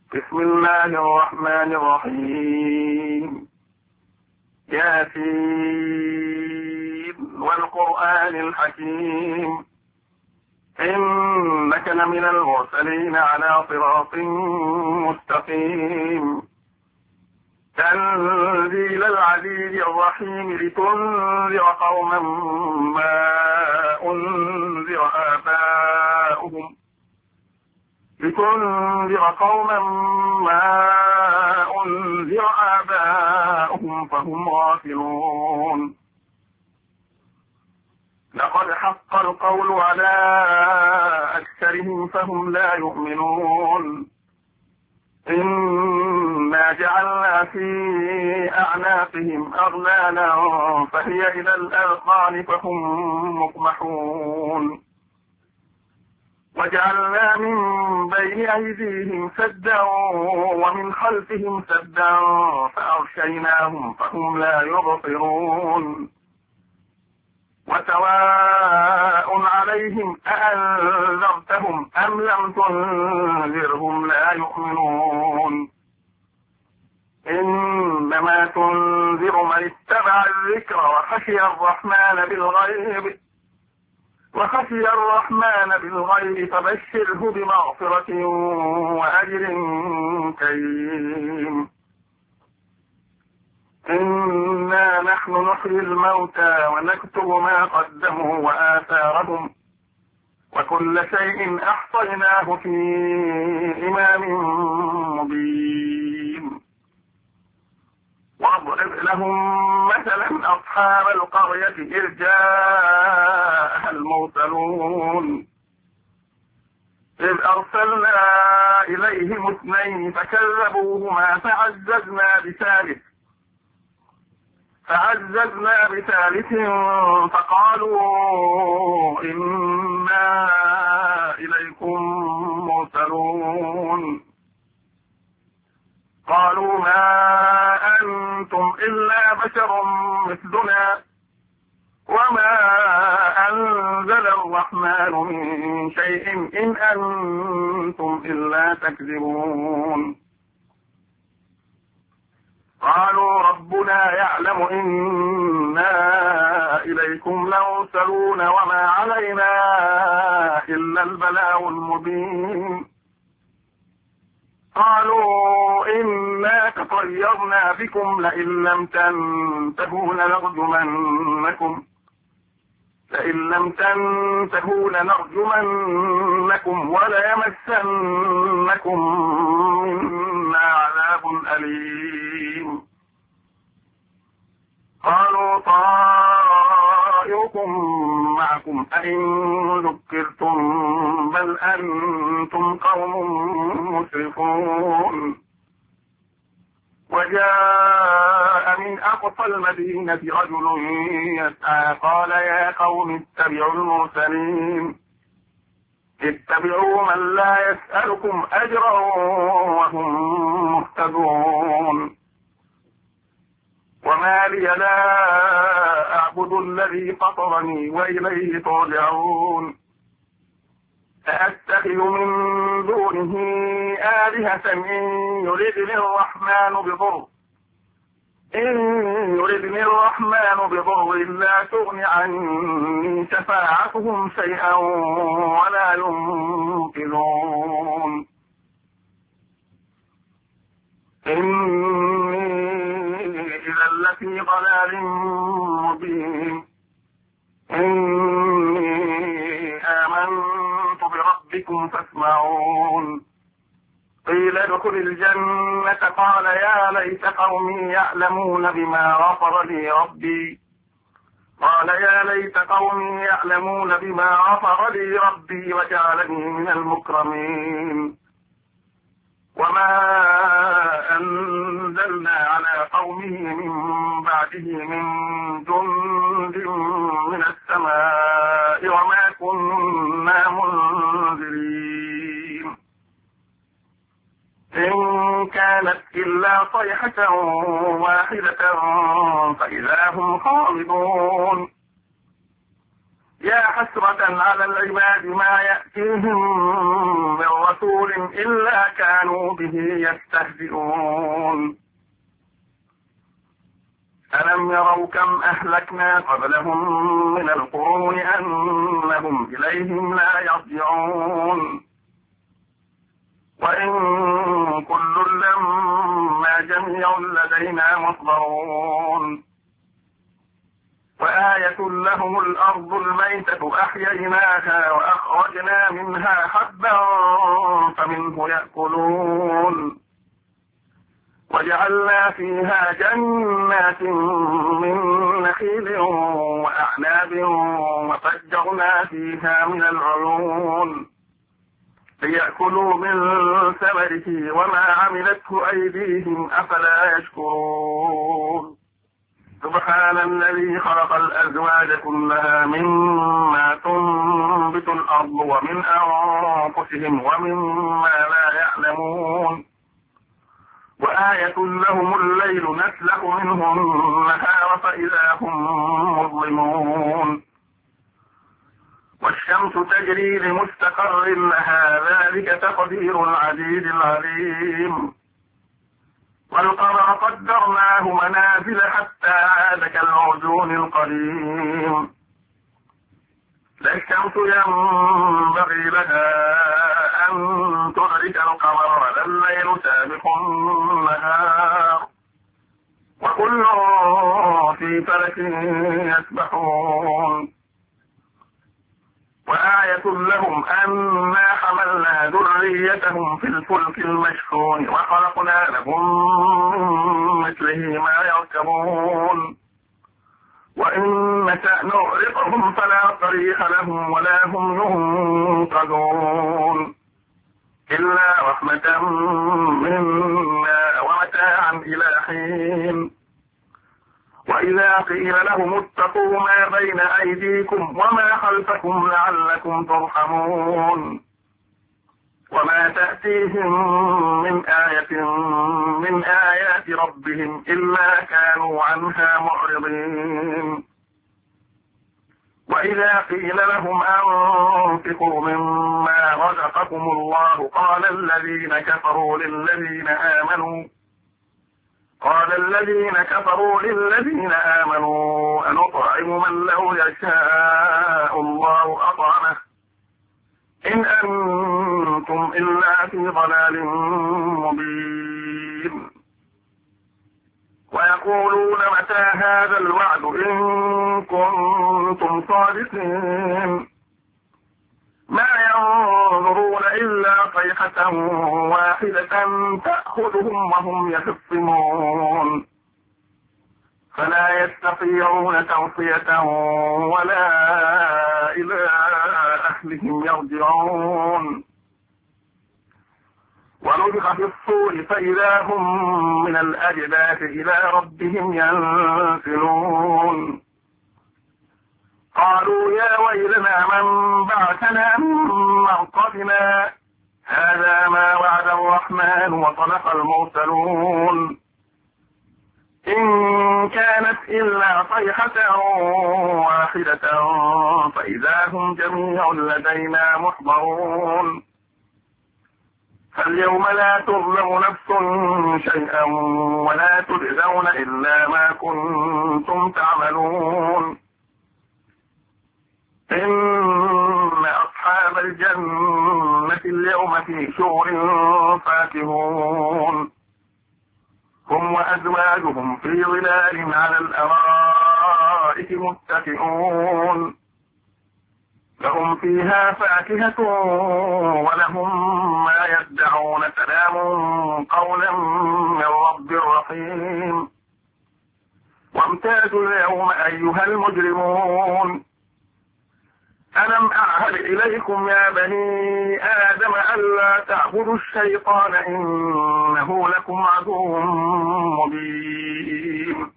بسم الله الرحمن الرحيم. ياسين والقرآن الحكيم إنك لمن المرسلين على صراط مستقيم. تنزيل العزيز الرحيم لتنذر قوما ما أنذر آباؤهم فهم غافلون. لقد حق القول على أكثرهم فهم لا يؤمنون. إنا جعلنا في أعناقهم أغلالا فهي إلى الأذقان فهم مقمحون. وجعلنا من بين أيديهم سدا ومن خلفهم سدا فأغشيناهم فهم لا يبصرون. وسواء عليهم أأنذرتهم أم لم تنذرهم لا يؤمنون. إنما تنذر من اتبع الذكر وخشي الرحمن بالغيب فبشره بمغفرة وأجر كريم. إنا نحن نحيي الموتى ونكتب ما قدموا وآثارهم وكل شيء أحصيناه في إمام مبين. واضرب لهم مثلا أصحاب القرية إذ جاءها المرسلون إذ أرسلنا إليهم 2 فكذبوهما فعززنا بثالث فقالوا إنا إليكم مرسلون. قالوا ما أنتم إلا بشر مثلنا وما أنزل الرحمن من شيء إن أنتم إلا تكذبون. قالوا ربنا يعلم إنا إليكم لمرسلون وما علينا إلا البلاغ المبين. قالوا إنا تطيرنا بكم لئن لم تنتهوا لنرجمنكم وليمسنكم منا عذاب أليم. قالوا طائركم معكم أئن ذكرتم بل أنتم قوم مسرفون. وجاء من أقصى المدينة رجل يسعى قال يا قوم اتبعوا المرسلين اتبعوا من لا يسألكم أجرا وهم مهتدون. وما لي لا أعبد الذي فطرني وإليه ترجعون. أأتخذ من دونه آلهة إن يردني الرحمن بضر لا تغن عني شفاعتهم شيئا ولا ينقذون. إني إذا لفي ضلال مبين. إني آمنت بربكم فاسمعون. قيل ادخل الجنة قال يا ليت قومي يعلمون بما غفر لي ربي وجعلني من المكرمين. وما أنزلنا على قومه من بعده من جند من السماء وما كنا منزلين. إن كانت إلا صيحة واحدة فإذا هم خامدون. يا حسرة على العباد ما يأتيهم من رسول إلا كانوا به يستهزئون ألم يروا كم أهلكنا قبلهم من القرون أنهم إليهم لا يرجعون وإن كل لما جميع لدينا محضرون وآية لهم الأرض الميتة أحييناها وأخرجنا منها حبا فمنه يأكلون وجعلنا فيها جنات من نخيل وأعناب وفجرنا فيها من العيون ليأكلوا من ثمره وما عملته أيديهم أفلا يشكرون سبحان الذي خلق الأزواج كلها مما تنبت الأرض ومن أنفسهم ومما لا يعلمون وآية لهم الليل نسلخ منه النهار فإذا هم مظلمون والشمس تجري لمستقر لها ذلك تقدير العزيز العليم والقمر قدرناه منازل حتى عاد كالعرجون القديم لا الشمس ينبغي لها أن تدرك القمر ولا الليل سابق النهار وكل في فلك يسبحون وآية لهم أنا حملنا ذريتهم في الفلك المشحون وخلقنا لهم من مثله ما يركبون وإن نشأ نغرقهم فلا صريخ لهم ولا هم ينقذون إلا رحمة منا ومتاعا إلى حين وإذا قيل لهم اتقوا ما بين أيديكم وما خلفكم لعلكم ترحمون وما تأتيهم من آية من آيات ربهم إلا كانوا عنها معرضين وإذا قيل لهم أنفقوا مما رزقكم الله قال الذين كفروا للذين آمنوا أنطعم من لو يشاء الله أطعمه إن أنتم إلا في ضلال مبين ويقولون متى هذا الوعد إن كنتم صادقين ما ينظرون إلا صيحة واحدة تأخذهم وهم يخصمون فلا يستطيعون توصية ولا إلى أهلهم يرجعون ونفخ في الصور فإذا هم من الأجداث إلى ربهم ينسلون قالوا يا ويلنا من بعثنا من مرقدنا هذا ما وعد الرحمن وصدق المرسلون إن كانت إلا صيحة واحدة فإذا هم جميع لدينا محضرون فاليوم لا تظلم نفس شيئا ولا تجزون إلا ما كنتم تعملون إن أصحاب الجنة اليوم في شغل فاكهون هم وأزواجهم في ظلال على الأرائك متكئون لهم فيها فاكهة ولهم ما يدعون سلام قولا من رب رحيم وامتازوا اليوم أيها المجرمون ألم أعهد إليكم يا بني آدم ألا تعبدوا الشيطان إنه لكم عدو مبين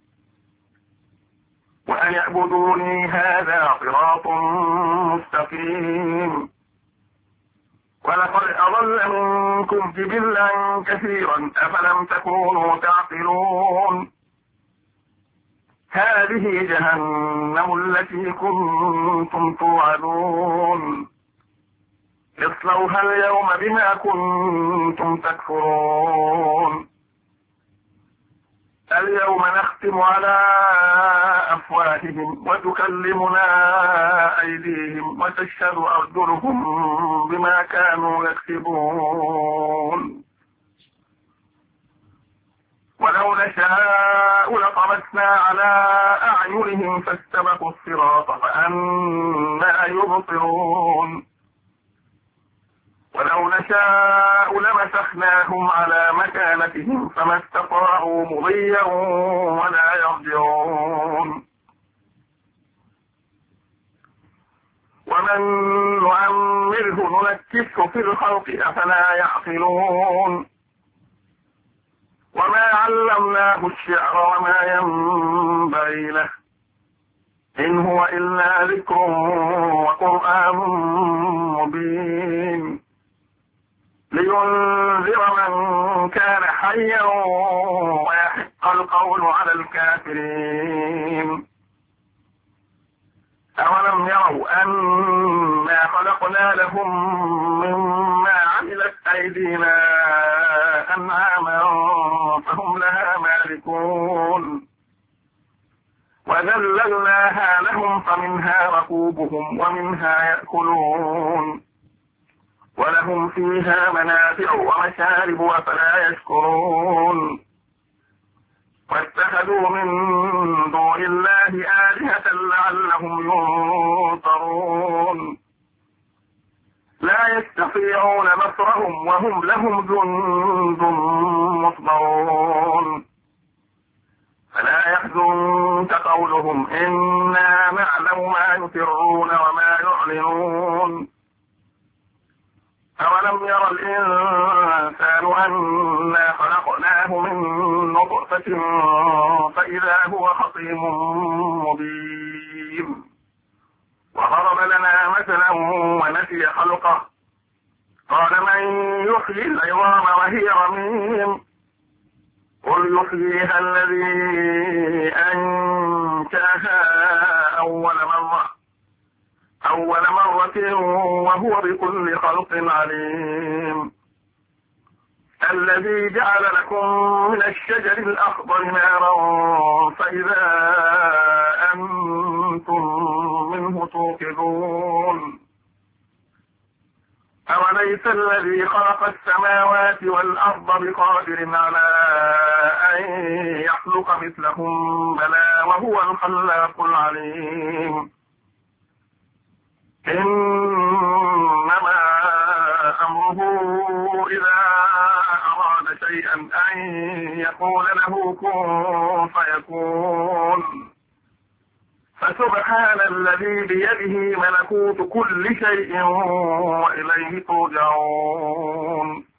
وأن يعبدوني هذا صراط مستقيم ولقد أضل منكم جبلا كثيرا أفلم تكونوا تعقلون هذه جهنم التي كنتم توعدون اصلوها اليوم بما كنتم تكفرون اليوم نختم على أفواههم وتكلمنا أيديهم وتشهد أرجلهم بما كانوا يكسبون ولو نشاء لطمسنا على أعينهم فاستبقوا الصراط فأنى يبصرون ولو نشاء لمسخناهم على مكانتهم فما استطاعوا مضيا ولا يرجعون ومن نعمره ننكسه في الخلق أفلا يعقلون وما علمناه الشعر وما ينبغي له إن هو إلا ذكر وقرآن مبين لينذر من كان حيا ويحق القول على الكافرين أولم يروا أنا خلقنا لهم مما عملت أيدينا أنعاما فهم لها مالكون وذللناها لهم فمنها ركوبهم ومنها يأكلون ولهم فيها منافع ومشارب أفلا يشكرون واتخذوا من دون الله آلهة لعلهم ينصرون لا يستطيعون نصرهم وهم لهم جند مصبرون فلا يحزنك قولهم إنا نعلم ما يسرون وما يعلنون أولم ير الإنسان أنا خلقناه من نطفة فإذا هو خصيم مبين وضرب لنا مثلا ونسي خلقه قال من يحيي العظام وهي رميم قل يحييها الذي أنشأها أول مرة وهو بكل خلق عليم الذي جعل لكم من الشجر الأخضر نارا فإذا أنتم منه توقدون أوليس الذي خلق السماوات والأرض بقادر على أن يخلق مثلهم بلى وهو الخلاق العليم إنما أمره إذا أراد شيئا أن يقول له كن فيكون فسبحان الذي بيده ملكوت كل شيء وإليه ترجعون